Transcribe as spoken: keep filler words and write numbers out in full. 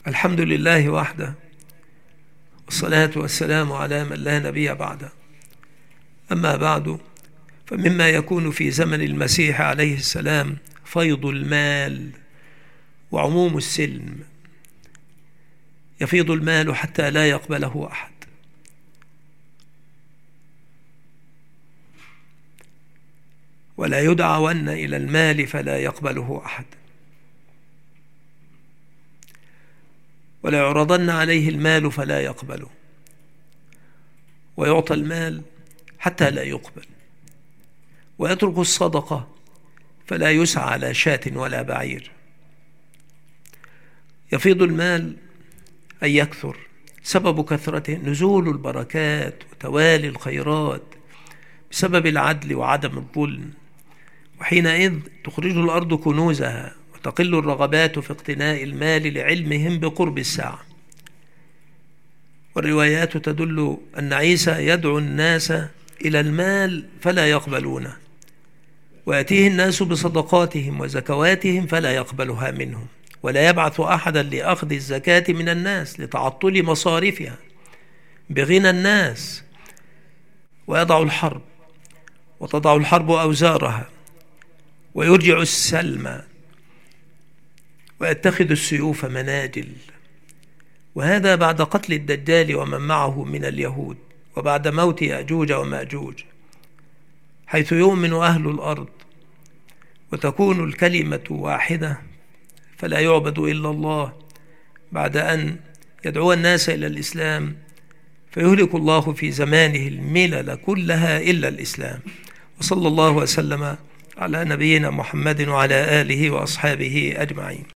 الحمد لله وحده، والصلاة والسلام على من لا نبي بعده. أما بعد، فمما يكون في زمن المسيح عليه السلام فيض المال وعموم السلم. يفيض المال حتى لا يقبله أحد، ولا يدعون إلى المال فلا يقبله أحد، ولا يعرضن عليه المال فلا يقبله، ويعطى المال حتى لا يقبل، ويترك الصدقة فلا يسعى على شاة ولا بعير. يفيض المال أي يكثر، سبب كثرته نزول البركات وتوالي الخيرات بسبب العدل وعدم الظلم، وحينئذ تخرج الأرض كنوزها وتقل الرغبات في اقتناء المال لعلمهم بقرب الساعة. والروايات تدل أن عيسى يدعو الناس إلى المال فلا يقبلونه، ويأتيه الناس بصدقاتهم وزكواتهم فلا يقبلها منهم، ولا يبعث أحدا لأخذ الزكاة من الناس لتعطل مصارفها بغنى الناس، ويضع الحرب وتضع الحرب أوزارها، ويرجع السلم ويتخذ السيوف مناجل. وهذا بعد قتل الدجال ومن معه من اليهود، وبعد موت يأجوج ومأجوج، حيث يؤمن أهل الأرض وتكون الكلمة واحدة فلا يعبد إلا الله، بعد أن يدعو الناس إلى الإسلام فيهلك الله في زمانه الملل كلها إلا الإسلام. وصلى الله وسلم على نبينا محمد وعلى آله وأصحابه أجمعين.